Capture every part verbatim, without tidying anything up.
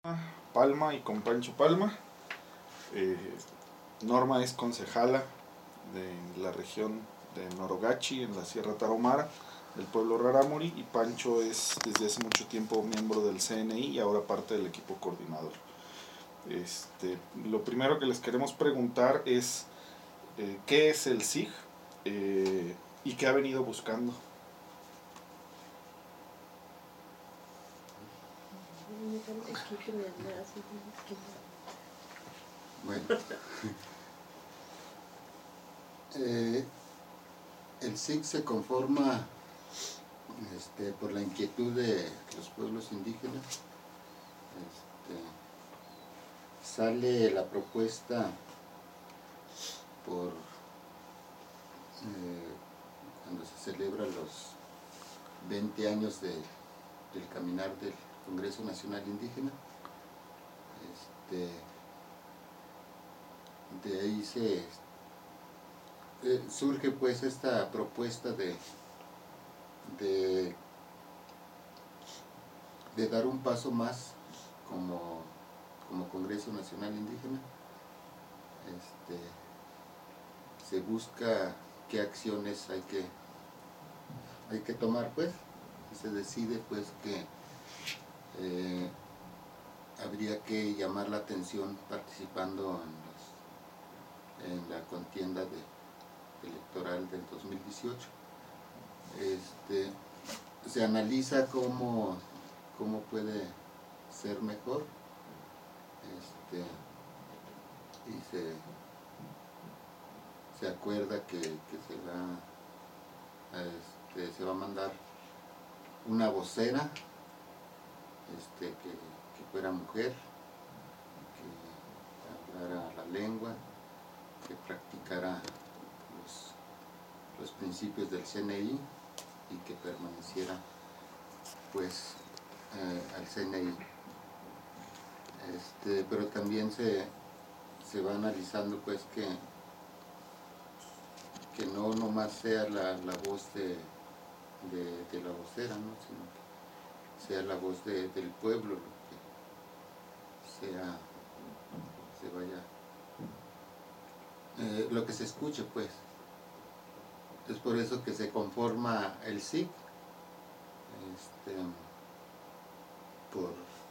Palma y con Pancho Palma. Eh, Norma es concejala de la región de Norogachi, en la Sierra Tarahumara, del pueblo Rarámuri, y Pancho es desde hace mucho tiempo miembro del C N I y ahora parte del equipo coordinador. Este, lo primero que les queremos preguntar es eh, ¿qué es el S I G eh, y qué ha venido buscando? Bueno, eh, el S I G se conforma este, por la inquietud de los pueblos indígenas. Este, sale la propuesta por eh, cuando se celebran los veinte años de, del caminar del Congreso Nacional Indígena. Este, de ahí se eh, surge pues esta propuesta de, de, de dar un paso más como, como Congreso Nacional Indígena. Este, se busca qué acciones hay que, hay que tomar, pues, y se decide pues que eh, habría que llamar la atención participando en, los, en la contienda de, electoral del dos mil dieciocho. Este, se analiza cómo, cómo puede ser mejor, este, y se, se acuerda que, que se, va, este, se va a mandar una vocera este, que, que fuera mujer, que hablara la lengua, que practicara los, los principios del C N I y que permaneciera pues eh, al C N I. Este, pero también se, se va analizando pues que, que no nomás sea la, la voz de, de, de la vocera, ¿no? Sino que sea la voz de, del pueblo, lo que sea, se vaya, eh, lo que se escuche pues. Es por eso que se conforma el S I G, este, por,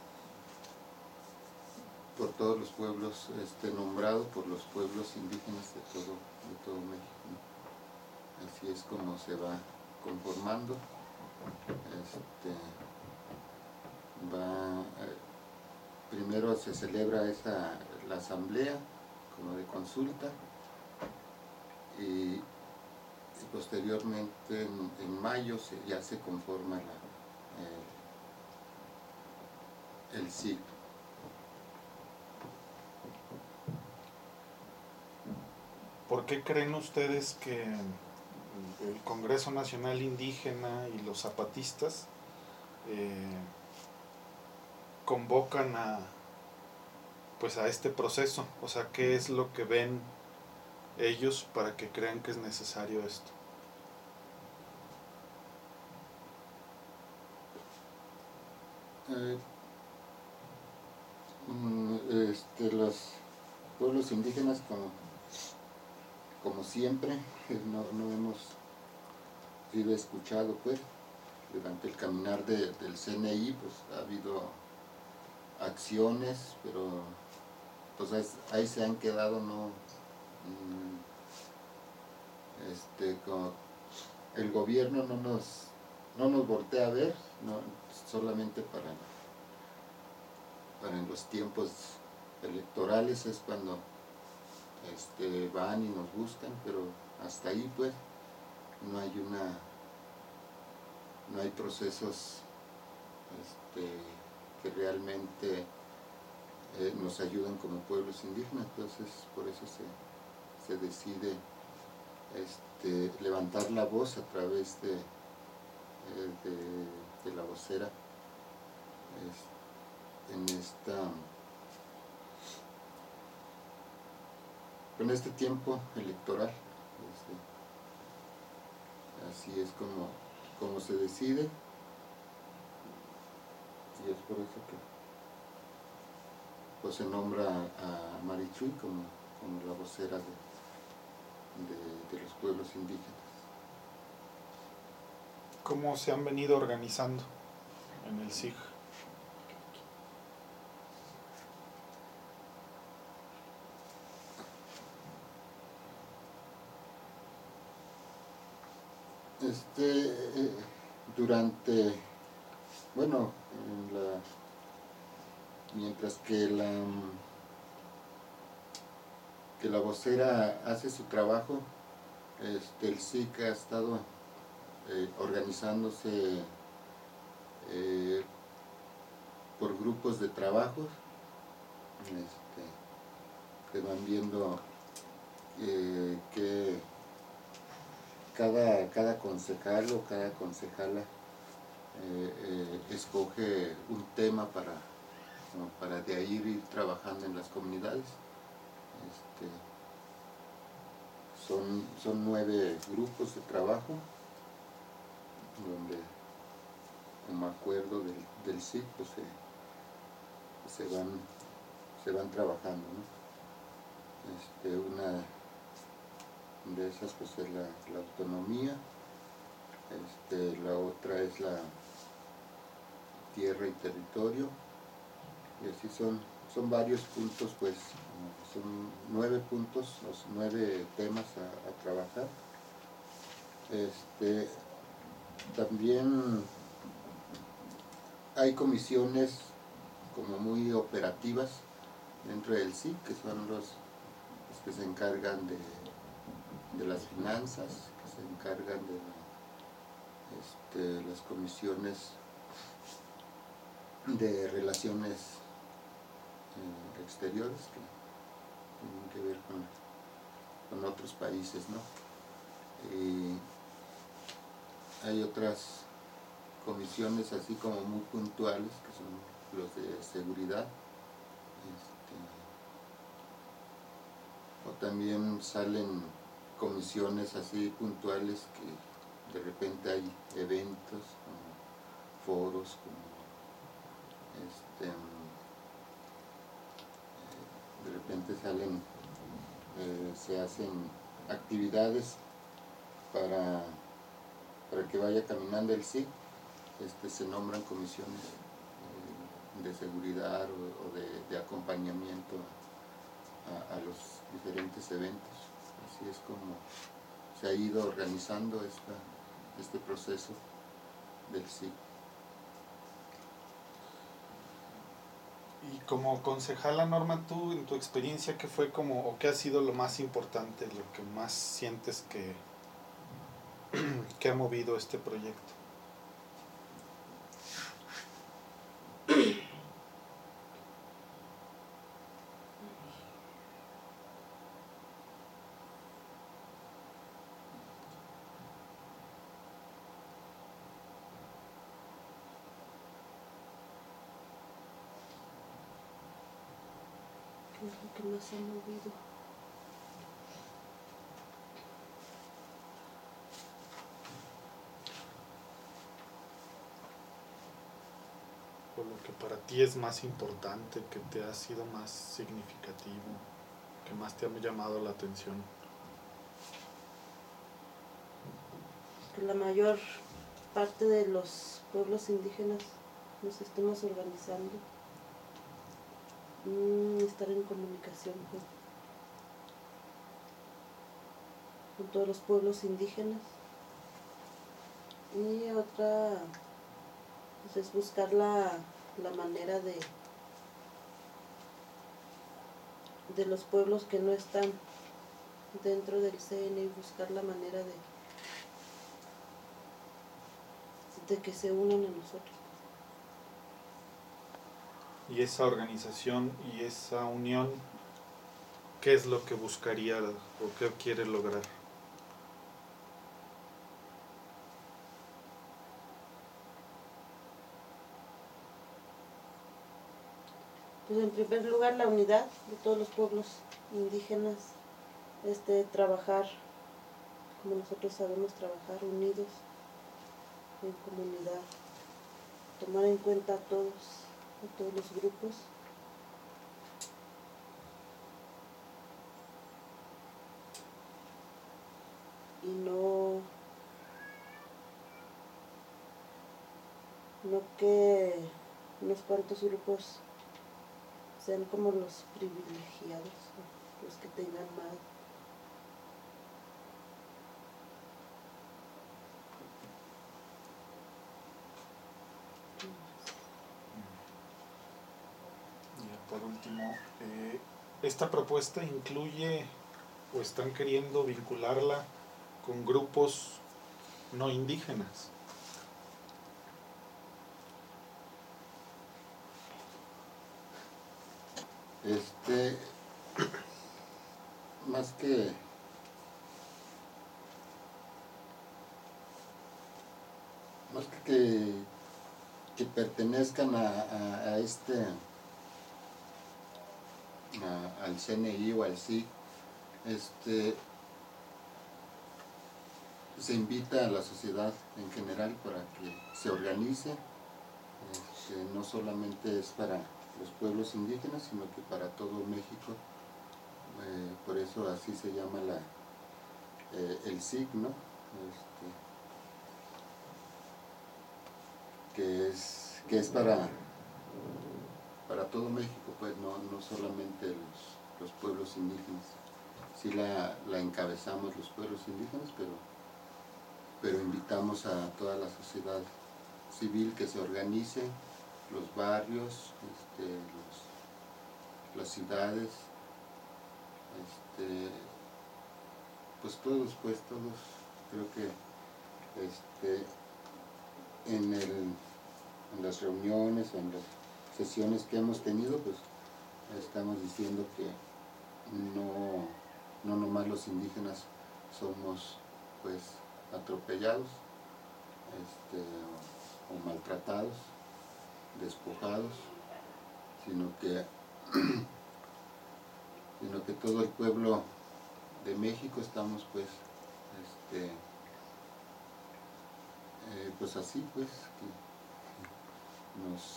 por todos los pueblos, este, nombrado por los pueblos indígenas de todo, de todo México, ¿no? Así es como se va conformando. Este, va, eh, primero se celebra esa, la asamblea como de consulta y, y posteriormente en, en mayo se, ya se conforma la, eh, el S I G. ¿Por qué creen ustedes que el Congreso Nacional Indígena y los zapatistas eh, convocan a pues a este proceso? O sea, ¿qué es lo que ven ellos para que crean que es necesario esto? Eh, este, los pueblos indígenas, como, como siempre, no, no hemos sido escuchados, pues. Durante el caminar de, del C N I, pues ha habido acciones, pero pues ahí se han quedado, no, este, como el gobierno no nos, no nos voltea a ver, no, solamente para, para en los tiempos electorales es cuando este, van y nos buscan, pero hasta ahí pues no hay una, no hay procesos este, que realmente eh, nos ayudan como pueblos indígenas. Entonces por eso se, se decide este, levantar la voz a través de, eh, de, de la vocera es, en esta en este tiempo electoral. Este, así es como, como se decide, y es por eso que pues se nombra a Marichuy como, como la vocera de, de, de los pueblos indígenas. ¿Cómo se han venido organizando en el S I G? Este, eh, durante, bueno, en la, mientras que la, que la vocera hace su trabajo, este, el S I C ha estado eh, organizándose eh, por grupos de trabajo, este, que van viendo eh, que cada, cada concejal o cada concejala eh, eh, escoge un tema para, ¿no? para de ahí ir trabajando en las comunidades. Este, son, son nueve grupos de trabajo donde, como acuerdo del, del S I C, pues se, se, van, se van trabajando, ¿no? Este, una de esas pues es la, la autonomía, este, la otra es la tierra y territorio, y así son, son varios puntos, pues son nueve puntos, los nueve temas a, a trabajar. Este, también hay comisiones como muy operativas dentro del S I C, que son los, los que se encargan de de las finanzas, que se encargan de la, este, las comisiones de relaciones eh, exteriores que tienen que ver con, con otros países, ¿no? Y hay otras comisiones así como muy puntuales, que son los de seguridad, este, o también salen comisiones así puntuales que de repente hay eventos, como foros, como este, de repente salen, eh, se hacen actividades para, para que vaya caminando el S I C, este, se nombran comisiones eh, de seguridad o, o de, de acompañamiento a, a los diferentes eventos. Así es como se ha ido organizando esta, este proceso del S I C. Y como concejala, Norma, tú en tu experiencia, ¿qué fue como, o qué ha sido lo más importante, lo que más sientes que, que ha movido este proyecto? ¿Qué es lo que más ha movido? O lo que para ti es más importante, que te ha sido más significativo, que más te ha llamado la atención. Que la mayor parte de los pueblos indígenas nos estemos organizando, mm, estar en comunicación con, con todos los pueblos indígenas. Y otra pues, es buscar la, la manera de, de los pueblos que no están dentro del C N, y buscar la manera de, de que se unan a nosotros. Y esa organización y esa unión, ¿qué es lo que buscaría o qué quiere lograr? Pues en primer lugar la unidad de todos los pueblos indígenas, este, trabajar como nosotros sabemos trabajar, unidos, en comunidad, tomar en cuenta a todos, a todos los grupos, no que unos cuantos grupos sean como los privilegiados, los que tengan más. Y por último, eh, esta propuesta incluye o están queriendo vincularla con grupos no indígenas. Este, más que más que que, que pertenezcan a, a, a este a, al C N I o al S I C, este se invita a la sociedad en general para que se organice. Este, no solamente es para los pueblos indígenas, sino que para todo México. Eh, por eso así se llama la, eh, el S I C, ¿no? Este, que es, que es para, para todo México, pues no, no solamente los, los pueblos indígenas. Sí la, la encabezamos los pueblos indígenas, pero, pero invitamos a toda la sociedad civil que se organice, los barrios, este, los, las ciudades, este, pues todos, pues todos, creo que este, en, el, en las reuniones o en las sesiones que hemos tenido, pues estamos diciendo que no, no nomás los indígenas somos pues atropellados este, o, o maltratados, despojados, sino que sino que todo el pueblo de México estamos pues este eh, pues así pues que nos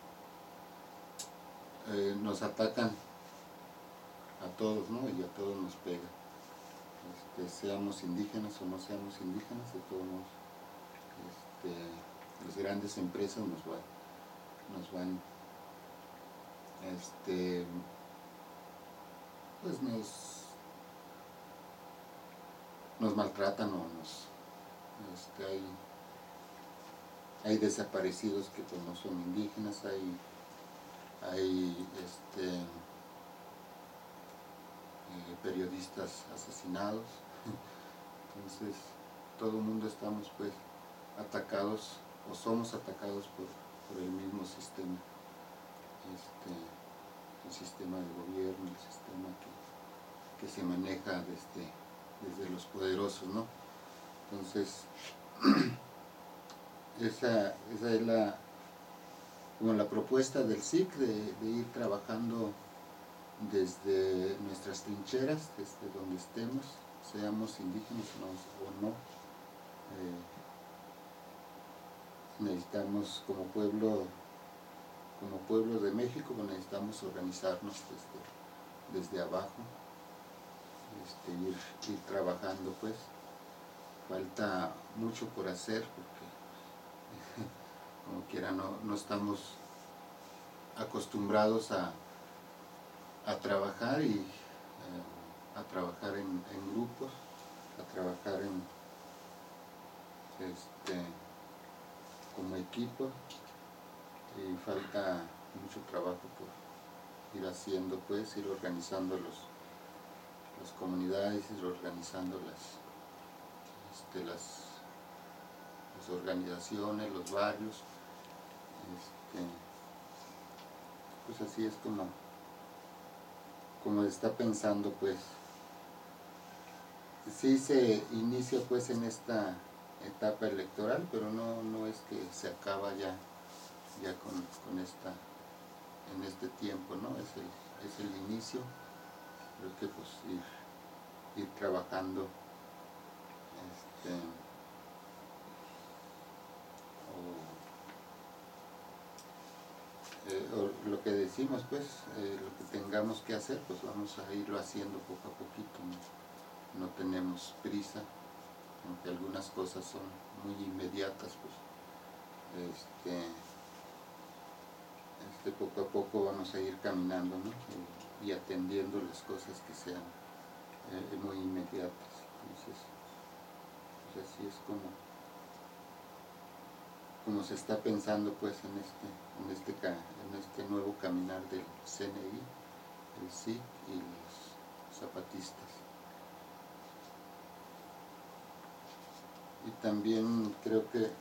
eh, nos atacan a todos, ¿no? Y a todos nos pega, este, seamos indígenas o no seamos indígenas, de todos modos este, las grandes empresas nos van nos van este pues nos nos maltratan o nos este, hay hay desaparecidos que pues no son indígenas, hay hay este eh, periodistas asesinados. Entonces todo el mundo estamos pues atacados o somos atacados por, por el mismo sistema, este, el sistema de gobierno, el sistema que, que se maneja desde, desde los poderosos, ¿no? Entonces esa, esa es la como la propuesta del S I C de, de ir trabajando desde nuestras trincheras, desde donde estemos, seamos indígenas o no. Eh, necesitamos como pueblo, como pueblo de México, necesitamos organizarnos desde, desde abajo, este, ir, ir trabajando pues. Falta mucho por hacer porque como quiera no, no estamos acostumbrados a, a trabajar y eh, a trabajar en, en grupos, a trabajar en este como equipo, y falta mucho trabajo por ir haciendo pues, ir organizando los, las comunidades, ir organizando las este, las, las organizaciones, los barrios, este, pues así es como como está pensando pues. Sí se inicia pues en esta etapa electoral, pero no, no es que se acaba ya, ya con, con esta, en este tiempo, ¿no? Es el, es el inicio, creo que pues ir, ir trabajando este, o, eh, o lo que decimos pues, eh, lo que tengamos que hacer, pues vamos a irlo haciendo poco a poquito, no, no tenemos prisa, aunque algunas cosas son muy inmediatas, pues este, este poco a poco vamos a ir caminando, ¿no? y, y atendiendo las cosas que sean eh, muy inmediatas. Entonces, pues así es como, como se está pensando pues en este, en este, en este nuevo caminar del C N I, el S I C y los zapatistas. Y también creo que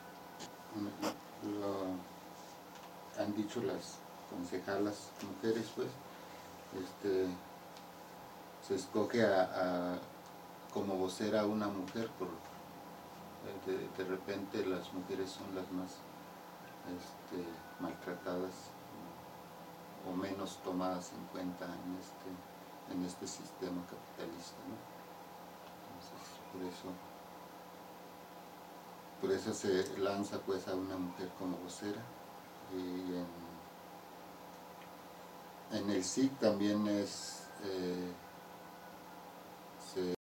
lo han dicho las concejalas mujeres, pues, este, se escoge a, a como vocera a una mujer por de, de repente las mujeres son las más este, maltratadas o menos tomadas en cuenta en este, en este sistema capitalista, ¿no? Entonces, por eso por eso se lanza pues a una mujer como vocera. Y en, en el S I C también es eh, se